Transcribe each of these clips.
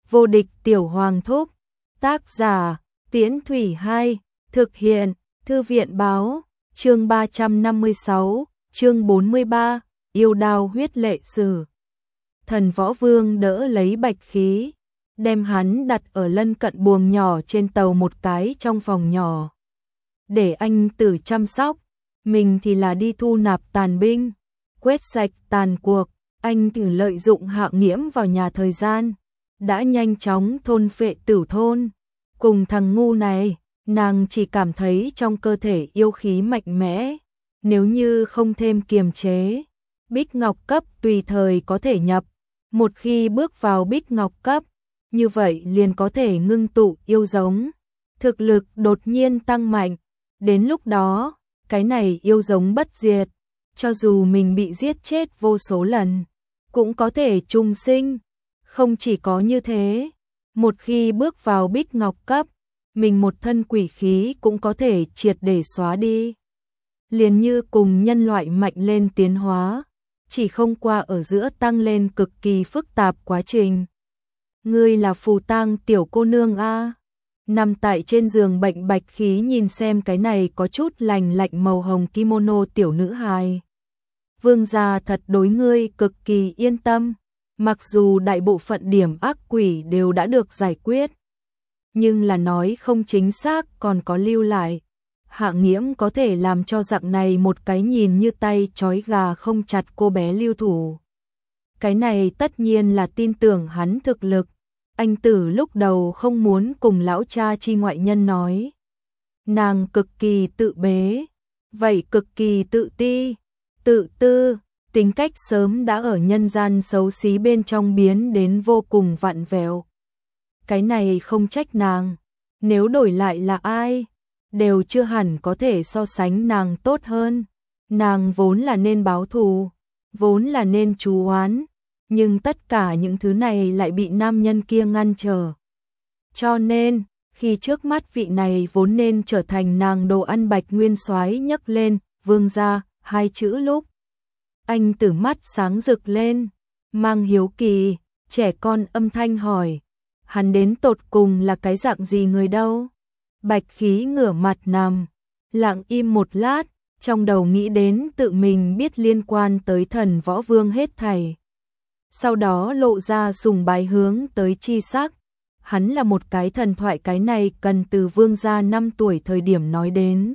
Vô địch tiểu hoàng thúc. Tác giả Tiễn Thủy 2. Thực hiện Thư viện báo. Chương 356, chương 43, yêu đao huyết lệ sử. Thần Võ Vương đỡ lấy bạch khí, đem hắn đặt ở lân cận buồng nhỏ trên tàu một cái trong phòng nhỏ. Để anh Tử chăm sóc, mình thì là đi thu nạp tàn binh, quét sạch tàn cuộc. Anh Tử lợi dụng Hạ Nghiễm vào nhà thời gian, đã nhanh chóng thôn phệ Tử thôn. Cùng thằng ngu này, nàng chỉ cảm thấy trong cơ thể yêu khí mạnh mẽ, nếu như không thêm kiềm chế, Bích Ngọc cấp tùy thời có thể nhập. Một khi bước vào Bích Ngọc cấp, như vậy liền có thể ngưng tụ yêu giống, thực lực đột nhiên tăng mạnh. Đến lúc đó, cái này yêu giống bất diệt, cho dù mình bị giết chết vô số lần, cũng có thể trùng sinh. Không chỉ có như thế, một khi bước vào Bích Ngọc cấp, mình một thân quỷ khí cũng có thể triệt để xóa đi. Liền như cùng nhân loại mạnh lên tiến hóa, chỉ không qua ở giữa tăng lên cực kỳ phức tạp quá trình. Ngươi là Phù Tang tiểu cô nương a? Nằm tại trên giường bệnh bạch khí nhìn xem cái này có chút lành lạnh màu hồng kimono tiểu nữ hài. Vương gia thật đối ngươi cực kỳ yên tâm, mặc dù đại bộ phận điểm ác quỷ đều đã được giải quyết, nhưng là nói không chính xác còn có lưu lại. Hạ Nghiễm có thể làm cho dạng này một cái nhìn như tay trói gà không chặt cô bé lưu thủ. Cái này tất nhiên là tin tưởng hắn thực lực. Anh Tử lúc đầu không muốn cùng lão cha chi ngoại nhân nói. Nàng cực kỳ tự bế, vậy cực kỳ tự ti, tự tư, tính cách sớm đã ở nhân gian xấu xí bên trong biến đến vô cùng vặn vẹo. Cái này không trách nàng, nếu đổi lại là ai, đều chưa hẳn có thể so sánh nàng tốt hơn. Nàng vốn là nên báo thù, vốn là nên trú oán, nhưng tất cả những thứ này lại bị nam nhân kia ngăn trở. Cho nên, khi trước mắt vị này vốn nên trở thành nàng đồ ăn Bạch Nguyên Soái nhấc lên Vương gia hai chữ lúc, anh Tử mắt sáng rực lên, mang hiếu kỳ, trẻ con âm thanh hỏi, hắn đến tột cùng là cái dạng gì người đâu? Bạch khí ngửa mặt nằm, lặng im một lát, trong đầu nghĩ đến tự mình biết liên quan tới Thần Võ Vương hết thảy. Sau đó lộ ra sùng bái hướng tới chi sắc. Hắn là một cái thần thoại, cái này cần từ Vương gia 5 tuổi thời điểm nói đến.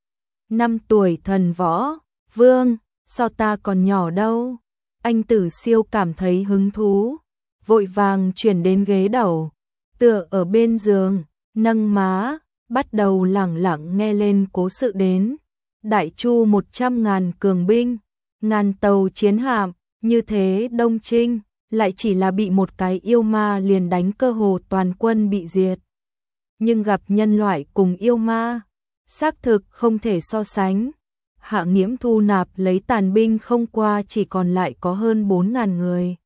5 tuổi Thần Võ Vương, sao ta còn nhỏ đâu? Anh Tử siêu cảm thấy hứng thú, vội vàng chuyển đến ghế đầu, tựa ở bên giường, nâng má, bắt đầu lẳng lặng nghe lên cố sự đến. Đại Chu 100.000 cường binh, ngàn tàu chiến hạm, như thế Đông Trinh, lại chỉ là bị một cái yêu ma liền đánh cơ hồ toàn quân bị diệt. Nhưng gặp nhân loại cùng yêu ma, xác thực không thể so sánh. Hạ Nghiễm thu nạp lấy tàn binh không qua chỉ còn lại có hơn 4.000 người.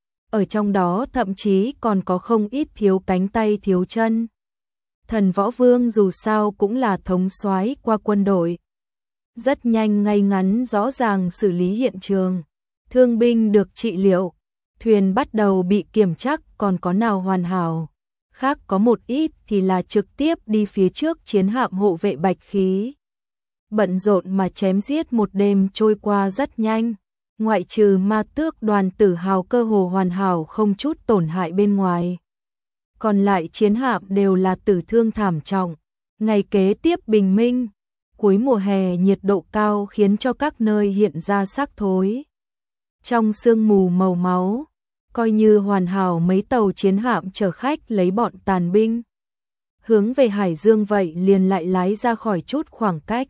Ở trong đó thậm chí còn có không ít thiếu cánh tay thiếu chân. Thần Võ Vương dù sao cũng là thống soái qua quân đội. Rất nhanh ngay ngắn rõ ràng xử lý hiện trường. Thương binh được trị liệu, thuyền bắt đầu bị kiểm tra còn có nào hoàn hảo. Khác có một ít thì là trực tiếp đi phía trước chiến hạm hộ vệ bạch khí. Bận rộn mà chém giết một đêm trôi qua rất nhanh. Ngoại trừ Ma Tước đoàn Tử Hào cơ hồ hoàn hảo không chút tổn hại bên ngoài. Còn lại chiến hạm đều là tử thương thảm trọng. Ngày kế tiếp bình minh, cuối mùa hè nhiệt độ cao khiến cho các nơi hiện ra xác thối. Trong sương mù màu máu, coi như hoàn hảo mấy tàu chiến hạm chở khách lấy bọn tàn binh. Hướng về Hải Dương vậy liền lại lái ra khỏi chút khoảng cách.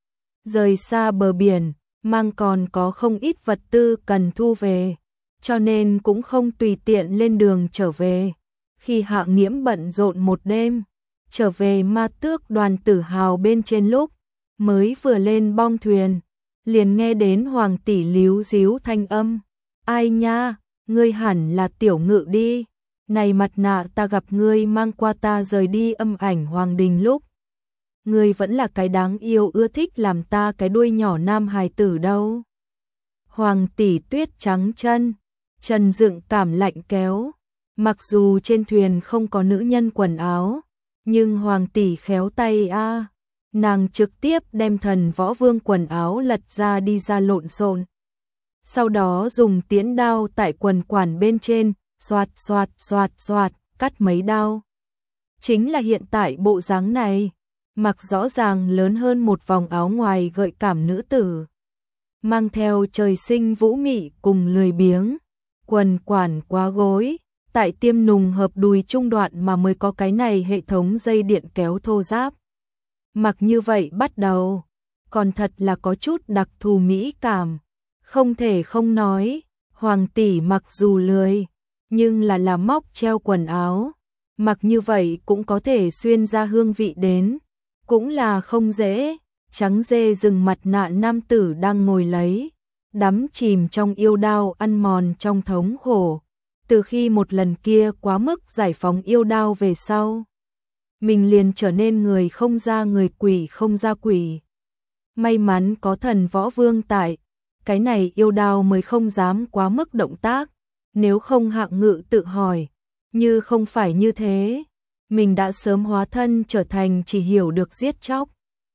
Rời xa bờ biển, mang còn có không ít vật tư cần thu về, cho nên cũng không tùy tiện lên đường trở về. Khi Hạ Nghiễm bận rộn một đêm, trở về Ma Tước đoàn Tử Hào bên trên lúc, mới vừa lên bong thuyền, liền nghe đến Hoàng tỷ líu díu thanh âm. Ai nha, ngươi hẳn là Tiểu Ngự đi, này mặt nạ ta gặp ngươi mang qua ta rời đi Âm Ảnh Hoàng đình lúc. Ngươi vẫn là cái đáng yêu ưa thích làm ta cái đuôi nhỏ nam hài tử đâu. Hoàng tỷ tuyết trắng chân, chân dựng cảm lạnh kéo, Mặc dù trên thuyền không có nữ nhân quần áo, nhưng Hoàng tỷ khéo tay a, nàng trực tiếp đem Thần Võ Vương quần áo lật ra đi ra lộn xộn. Sau đó dùng tiễn đao tại quần quản bên trên, xoạt xoạt xoạt xoạt, cắt mấy đao. Chính là hiện tại bộ dáng này, mặc rõ ràng lớn hơn một vòng áo ngoài gợi cảm nữ tử. Mang theo trời sinh vũ mị cùng lười biếng, quần quản quá gối, tại tiêm nùng hợp đùi trung đoạn mà mới có cái này hệ thống dây điện kéo thô ráp. Mặc như vậy bắt đầu, còn thật là có chút đặc thù mỹ cảm. Không thể không nói, Hoàng tỷ mặc dù lười, nhưng là móc treo quần áo, mặc như vậy cũng có thể xuyên ra hương vị đến, cũng là không dễ. Trắng dê rừng mặt nạ nam tử đang ngồi lấy, đắm chìm trong yêu đao ăn mòn trong thống khổ. Từ khi một lần kia quá mức giải phóng yêu đao về sau, mình liền trở nên người không ra người, quỷ không ra quỷ. May mắn có Thần Võ Vương tại, cái này yêu đao mới không dám quá mức động tác, nếu không Hạng Ngự tự hỏi, như không phải như thế, mình đã sớm hóa thân trở thành chỉ hiểu được giết chóc,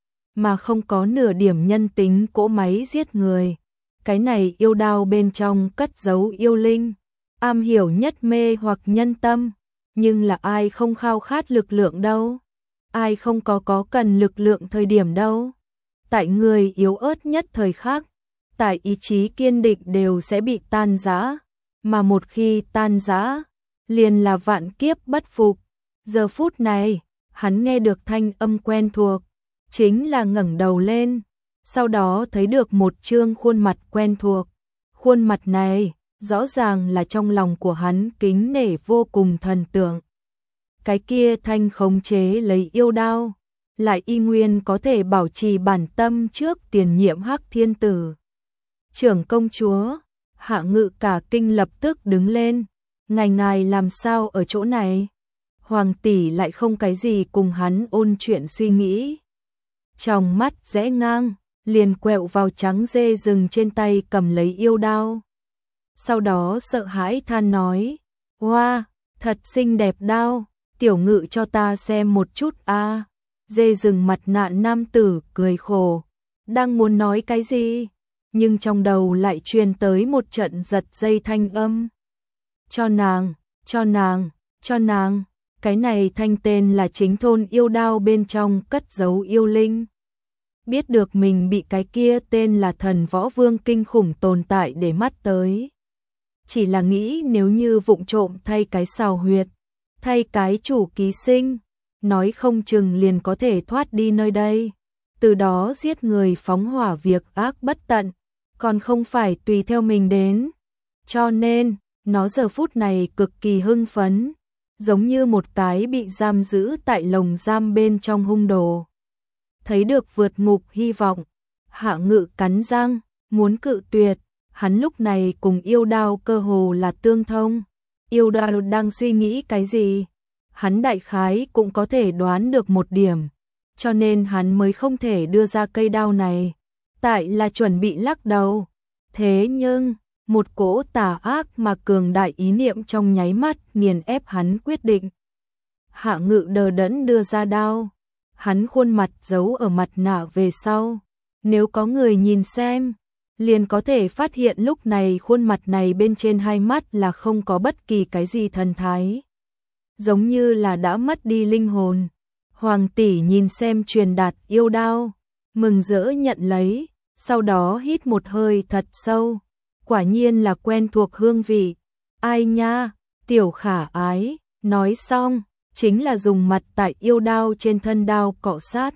mà không có nửa điểm nhân tính cỗ máy giết người. Cái này yêu đao bên trong cất giấu yêu linh, am hiểu nhất mê hoặc nhân tâm, nhưng là ai không khao khát lực lượng đâu, ai không có cần lực lượng thời điểm đâu. Tại người yếu ớt nhất thời khắc, tại ý chí kiên định đều sẽ bị tan rã, mà một khi tan rã, liền là vạn kiếp bất phục. Giờ phút này, hắn nghe được thanh âm quen thuộc, chính là ngẩng đầu lên, sau đó thấy được một trương khuôn mặt quen thuộc. Khuôn mặt này, rõ ràng là trong lòng của hắn kính nể vô cùng thần tượng. Cái kia thanh khống chế lấy yêu đao, lại y nguyên có thể bảo trì bản tâm trước tiền nhiệm Hắc Thiên Tử. Trưởng công chúa, Hạng Ngự cả kinh lập tức đứng lên, ngài làm sao ở chỗ này? Hoàng tỷ lại không cái gì cùng hắn ôn chuyện suy nghĩ. Trong mắt rẽ ngang, liền quẹo vào trắng dê rừng trên tay cầm lấy yêu đao. Sau đó sợ hãi than nói, wow, thật xinh đẹp đao, tiểu Ngự cho ta xem một chút a. Dê rừng mặt nạ nam tử cười khổ, đang muốn nói cái gì, nhưng trong đầu lại truyền tới một trận giật dây thanh âm. Cho nàng, cho nàng, cho nàng, cái này thanh tên là chính thôn yêu đao bên trong cất giấu yêu linh. Biết được mình bị cái kia tên là Thần Võ Vương kinh khủng tồn tại để mắt tới. Chỉ là nghĩ nếu như vụng trộm thay cái xào huyệt, thay cái chủ ký sinh, nói không chừng liền có thể thoát đi nơi đây. Từ đó giết người phóng hỏa việc ác bất tận, còn không phải tùy theo mình đến. Cho nên, nó giờ phút này cực kỳ hưng phấn, giống như một cái bị giam giữ tại lồng giam bên trong hung đồ. Thấy được vượt ngục hy vọng, Hạng Ngự cắn răng, muốn cự tuyệt, hắn lúc này cùng yêu đao cơ hồ là tương thông. Yêu đao đang suy nghĩ cái gì? Hắn đại khái cũng có thể đoán được một điểm, cho nên hắn mới không thể đưa ra cây đao này, tại là chuẩn bị lắc đầu. Thế nhưng, một cỗ tà ác mà cường đại ý niệm trong nháy mắt nghiền ép hắn quyết định. Hạng Ngự đờ đẫn đưa ra đao, hắn khuôn mặt giấu ở mặt nạ về sau, nếu có người nhìn xem, liền có thể phát hiện lúc này khuôn mặt này bên trên hai mắt là không có bất kỳ cái gì thần thái, giống như là đã mất đi linh hồn. Hoàng tỷ nhìn xem truyền đạt yêu đao, mừng rỡ nhận lấy, sau đó hít một hơi thật sâu, quả nhiên là quen thuộc hương vị. Ai nha, tiểu khả ái, nói xong, chính là dùng mặt tại yêu đao trên thân đao cọ sát.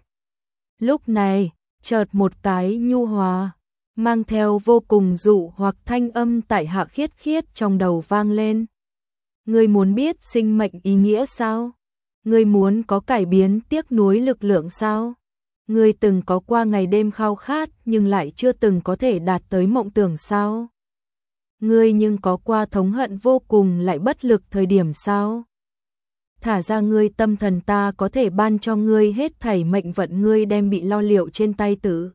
Lúc này, chợt một cái nhu hòa, mang theo vô cùng dụ hoặc thanh âm tại Hạ Khiết Khiết trong đầu vang lên. Ngươi muốn biết sinh mệnh ý nghĩa sao? Ngươi muốn có cải biến tiếc nuối lực lượng sao? Ngươi từng có qua ngày đêm khao khát nhưng lại chưa từng có thể đạt tới mộng tưởng sao? Ngươi nhưng có qua thống hận vô cùng lại bất lực thời điểm sao? Thả ra ngươi tâm thần, ta có thể ban cho ngươi hết thảy mệnh vận, ngươi đem bị lo liệu trên tay tử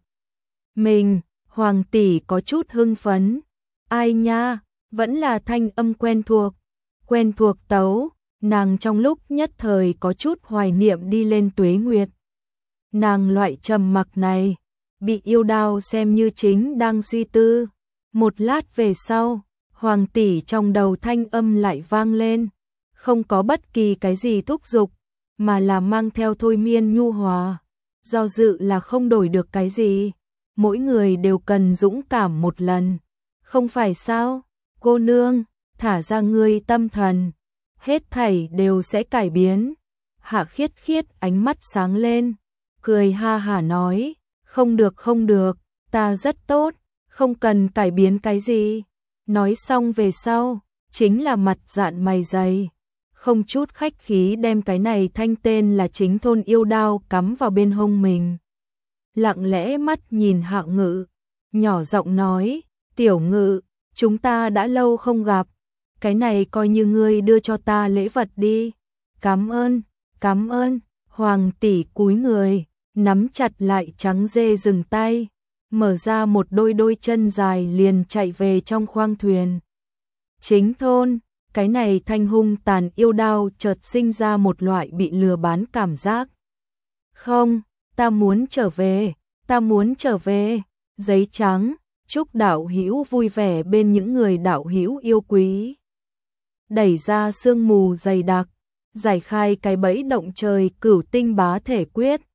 mình. Hoàng tỷ có chút hưng phấn. Ai nha, vẫn là thanh âm quen thuộc. quen thuộc tấu, nàng trong lúc nhất thời có chút hoài niệm đi lên Tuế Nguyệt. Nàng loại trầm mặc này, bị yêu đao xem như chính đang suy tư. Một lát về sau, Hoàng tỷ trong đầu thanh âm lại vang lên, không có bất kỳ cái gì thúc giục, mà là mang theo thôi miên nhu hòa. Do dự là không đổi được cái gì, mỗi người đều cần dũng cảm một lần. Không phải sao, cô nương, thả ra ngươi tâm thần, hết thảy đều sẽ cải biến. Hạ Khiết Khiết ánh mắt sáng lên, cười ha hả nói, không được, ta rất tốt, không cần cải biến cái gì. Nói xong về sau, chính là mặt dạn mày dày, không chút khách khí đem cái này thanh tên là Chính Thôn yêu đao cắm vào bên hông mình. Lặng lẽ mắt nhìn Hạ Ngự, nhỏ giọng nói, tiểu Ngự, chúng ta đã lâu không gặp, cái này coi như ngươi đưa cho ta lễ vật đi. Cảm ơn, Hoàng tỷ cúi người, nắm chặt lại trắng dê dừng tay, mở ra một đôi chân dài liền chạy về trong khoang thuyền. Chính Thôn, cái này thanh hung tàn yêu đao chợt sinh ra một loại bị lừa bán cảm giác. Không, ta muốn trở về, giấy trắng, chúc đạo hữu vui vẻ bên những người đạo hữu yêu quý. Đẩy ra sương mù dày đặc, giải khai cái bẫy động trời Cửu Tinh Bá Thể Quyết,